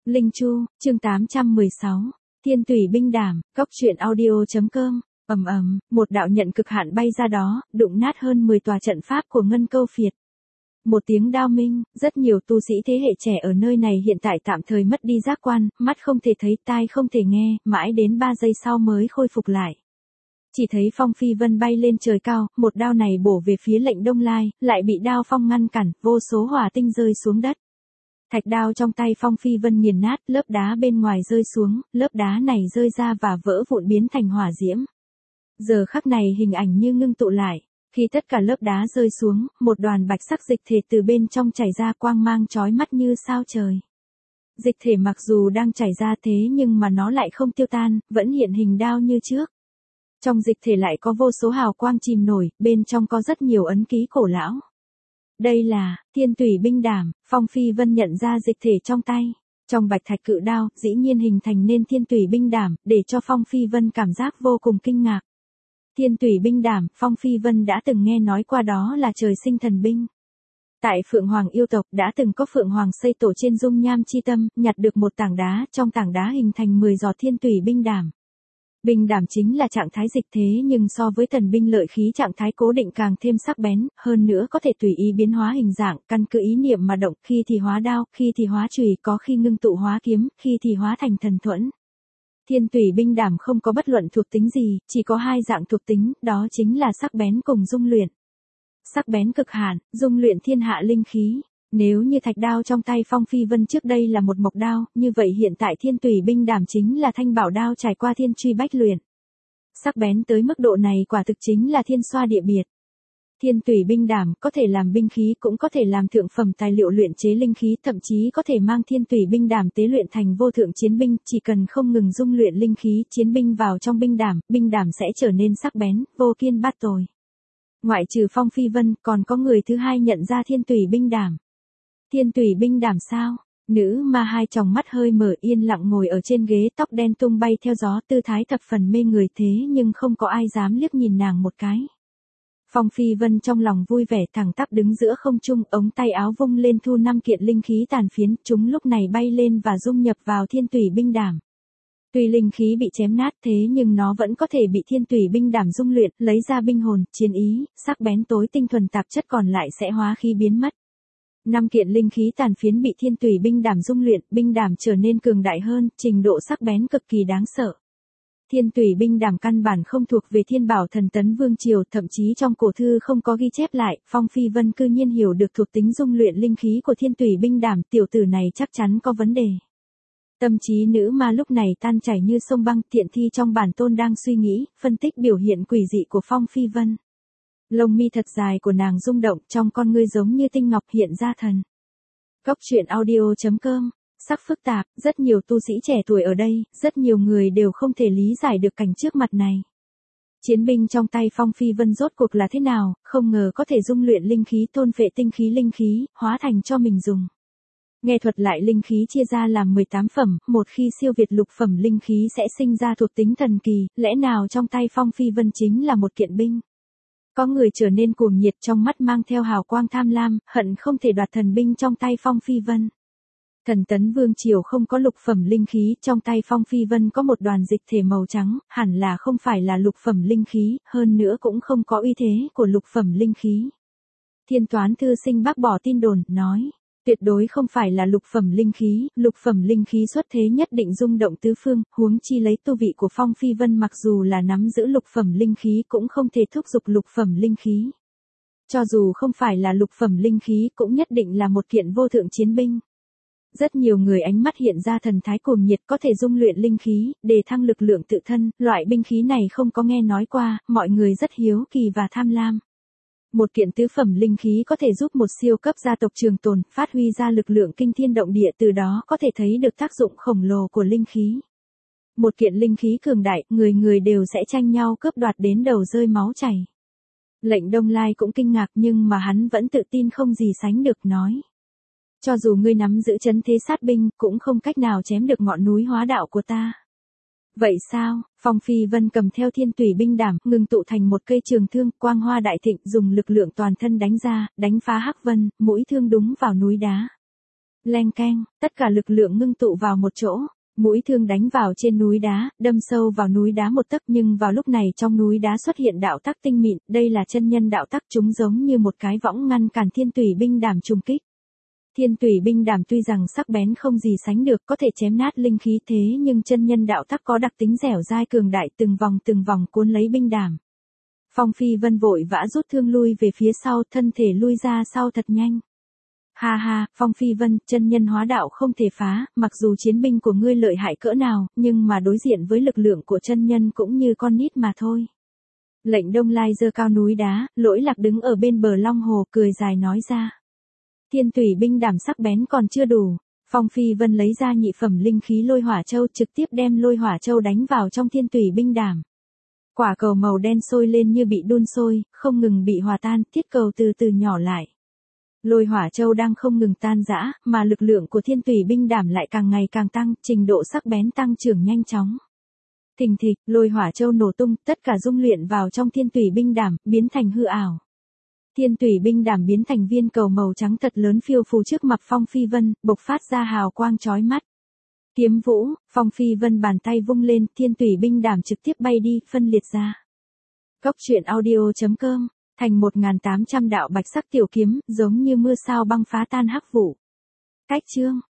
Linh Chu, chương 816. Thiên Tùy Binh Đảm, Cốc truyện audio.com. Một đạo nhận cực hạn bay ra đó, đụng nát hơn 10 tòa trận pháp của Ngân Câu Phiệt. Một tiếng đao minh, rất nhiều tu sĩ thế hệ trẻ ở nơi này hiện tại tạm thời mất đi giác quan, mắt không thể thấy, tai không thể nghe, mãi đến 3 giây sau mới khôi phục lại. Chỉ thấy Phong Phi Vân bay lên trời cao, một đao này bổ về phía Lệnh Đông Lai, lại bị đao phong ngăn cản, vô số hỏa tinh rơi xuống đất. Thạch đao trong tay Phong Phi Vân nghiền nát, lớp đá bên ngoài rơi xuống, lớp đá này rơi ra và vỡ vụn biến thành hỏa diễm. Giờ khắc này hình ảnh như ngưng tụ lại, khi tất cả lớp đá rơi xuống, một đoàn bạch sắc dịch thể từ bên trong chảy ra, quang mang chói mắt như sao trời. Dịch thể mặc dù đang chảy ra thế nhưng mà nó lại không tiêu tan, vẫn hiện hình đao như trước. Trong dịch thể lại có vô số hào quang chìm nổi, bên trong có rất nhiều ấn ký cổ lão. Đây là Thiên Tùy Binh Đảm. Phong Phi Vân nhận ra dịch thể trong tay. Trong bạch thạch cự đao, dĩ nhiên hình thành nên Thiên Tùy Binh Đảm, để cho Phong Phi Vân cảm giác vô cùng kinh ngạc. Thiên Tùy Binh Đảm, Phong Phi Vân đã từng nghe nói qua, đó là trời sinh thần binh. Tại Phượng Hoàng yêu tộc đã từng có Phượng Hoàng xây tổ trên dung nham chi tâm, nhặt được một tảng đá, trong tảng đá hình thành 10 giọt Thiên Tùy Binh Đảm. Binh đảm chính là trạng thái dịch thế nhưng so với thần binh lợi khí trạng thái cố định càng thêm sắc bén, hơn nữa có thể tùy ý biến hóa hình dạng, căn cứ ý niệm mà động, khi thì hóa đao, khi thì hóa chùy, có khi ngưng tụ hóa kiếm, khi thì hóa thành thần thuẫn. Thiên Tùy Binh Đảm không có bất luận thuộc tính gì, chỉ có hai dạng thuộc tính, đó chính là sắc bén cùng dung luyện. Sắc bén cực hạn, dung luyện thiên hạ linh khí. Nếu như thạch đao trong tay Phong Phi Vân trước đây là một mộc đao, như vậy hiện tại Thiên Tùy Binh Đảm chính là thanh bảo đao trải qua thiên truy bách luyện. Sắc bén tới mức độ này quả thực chính là thiên xoa địa biệt. Thiên Tùy Binh Đảm có thể làm binh khí, cũng có thể làm thượng phẩm tài liệu luyện chế linh khí, thậm chí có thể mang Thiên Tùy Binh Đảm tế luyện thành vô thượng chiến binh, chỉ cần không ngừng dung luyện linh khí, chiến binh vào trong binh đảm sẽ trở nên sắc bén, vô kiên bát tồi. Ngoại trừ Phong Phi Vân, còn có người thứ hai nhận ra Thiên Tùy Binh Đảm. Thiên Tùy Binh Đảm sao? Nữ ma hai tròng mắt hơi mở, yên lặng ngồi ở trên ghế, tóc đen tung bay theo gió, tư thái thập phần mê người, thế nhưng không có ai dám liếc nhìn nàng một cái. Phong Phi Vân trong lòng vui vẻ, thẳng tắp đứng giữa không trung, ống tay áo vung lên thu 5 kiện linh khí tàn phiến, chúng lúc này bay lên và dung nhập vào Thiên Tùy Binh Đảm. Tuy linh khí bị chém nát thế nhưng nó vẫn có thể bị Thiên Tùy Binh Đảm dung luyện, lấy ra binh hồn, chiến ý, sắc bén tối tinh thuần, tạp chất còn lại sẽ hóa khí biến mất. 5 kiện linh khí tàn phiến bị Thiên Tùy Binh Đảm dung luyện, binh đảm trở nên cường đại hơn, trình độ sắc bén cực kỳ đáng sợ. Thiên Tùy Binh Đảm căn bản không thuộc về Thiên Bảo Thần Tấn Vương Triều, thậm chí trong cổ thư không có ghi chép lại. Phong Phi Vân cư nhiên hiểu được thuộc tính dung luyện linh khí của Thiên Tùy Binh Đảm, tiểu tử này chắc chắn có vấn đề. Tâm trí nữ ma lúc này tan chảy như sông băng, Tiện Thi trong bản tôn đang suy nghĩ, phân tích biểu hiện quỷ dị của Phong Phi Vân. Lông mi thật dài của nàng rung động, trong con ngươi giống như tinh ngọc hiện ra thần. Cốc truyện audio.com. Sắc phức tạp, rất nhiều tu sĩ trẻ tuổi ở đây, rất nhiều người đều không thể lý giải được cảnh trước mặt này. Chiến binh trong tay Phong Phi Vân rốt cuộc là thế nào, không ngờ có thể dung luyện linh khí, thôn phệ tinh khí linh khí, hóa thành cho mình dùng. Nghe thuật lại linh khí chia ra làm 18 phẩm, một khi siêu việt lục phẩm linh khí sẽ sinh ra thuộc tính thần kỳ, lẽ nào trong tay Phong Phi Vân chính là một kiện binh? Có người trở nên cuồng nhiệt, trong mắt mang theo hào quang tham lam, hận không thể đoạt thần binh trong tay Phong Phi Vân. Thần Tấn Vương Triều không có lục phẩm linh khí, trong tay Phong Phi Vân có một đoàn dịch thể màu trắng, hẳn là không phải là lục phẩm linh khí, hơn nữa cũng không có uy thế của lục phẩm linh khí. Thiên Toán Thư Sinh bác bỏ tin đồn, nói, tuyệt đối không phải là lục phẩm linh khí xuất thế nhất định rung động tứ phương, huống chi lấy tu vị của Phong Phi Vân mặc dù là nắm giữ lục phẩm linh khí cũng không thể thúc giục lục phẩm linh khí. Cho dù không phải là lục phẩm linh khí cũng nhất định là một kiện vô thượng chiến binh. Rất nhiều người ánh mắt hiện ra thần thái cuồng nhiệt, có thể dung luyện linh khí, đề thăng lực lượng tự thân, loại binh khí này không có nghe nói qua, mọi người rất hiếu kỳ và tham lam. Một kiện tứ phẩm linh khí có thể giúp một siêu cấp gia tộc trường tồn, phát huy ra lực lượng kinh thiên động địa, từ đó có thể thấy được tác dụng khổng lồ của linh khí. Một kiện linh khí cường đại, người người đều sẽ tranh nhau cướp đoạt đến đầu rơi máu chảy. Lệnh Đông Lai cũng kinh ngạc nhưng mà hắn vẫn tự tin không gì sánh được, nói. Cho dù ngươi nắm giữ trấn thế sát binh, cũng không cách nào chém được ngọn núi hóa đạo của ta. Vậy sao? Phong Phi Vân cầm theo Thiên Tùy Binh Đảm, ngừng tụ thành một cây trường thương, quang hoa đại thịnh, dùng lực lượng toàn thân đánh ra, đánh phá hắc vân, mũi thương đúng vào núi đá. Leng keng, tất cả lực lượng ngưng tụ vào một chỗ. Mũi thương đánh vào trên núi đá, đâm sâu vào núi đá một tấc, nhưng vào lúc này trong núi đá xuất hiện đạo tắc tinh mịn, đây là chân nhân đạo tắc, chúng giống như một cái võng ngăn cản thiên tủy binh đàm trùng kích. Thiên tủy binh đàm tuy rằng sắc bén không gì sánh được, có thể chém nát linh khí, thế nhưng chân nhân đạo tắc có đặc tính dẻo dai cường đại, từng vòng cuốn lấy binh đàm. Phong Phi Vân vội vã rút thương lui về phía sau, thân thể lui ra sau thật nhanh. Ha ha, Phong Phi Vân, chân nhân hóa đạo không thể phá, mặc dù chiến binh của ngươi lợi hại cỡ nào, nhưng mà đối diện với lực lượng của chân nhân cũng như con nít mà thôi. Lệnh Đông Lai giơ cao núi đá, Lỗi Lạc đứng ở bên bờ Long Hồ, cười dài nói ra. Thiên tủy binh đàm sắc bén còn chưa đủ, Phong Phi Vân lấy ra nhị phẩm linh khí lôi hỏa châu, trực tiếp đem lôi hỏa châu đánh vào trong thiên tủy binh đàm. Quả cầu màu đen sôi lên như bị đun sôi, không ngừng bị hòa tan, thiết cầu từ từ nhỏ lại. Lôi hỏa châu đang không ngừng tan rã, mà lực lượng của thiên tủy binh đàm lại càng ngày càng tăng, trình độ sắc bén tăng trưởng nhanh chóng. Thình thịch, lôi hỏa châu nổ tung, tất cả dung luyện vào trong thiên tủy binh đàm, biến thành hư ảo. Thiên tủy binh đàm biến thành viên cầu màu trắng thật lớn phiêu phù trước mặt Phong Phi Vân, bộc phát ra hào quang chói mắt. Kiếm vũ, Phong Phi Vân bàn tay vung lên, thiên tủy binh đàm trực tiếp bay đi, phân liệt ra. Cốc truyện audio.com, thành 1800 đạo bạch sắc tiểu kiếm, giống như mưa sao băng phá tan hắc vụ. Cách chương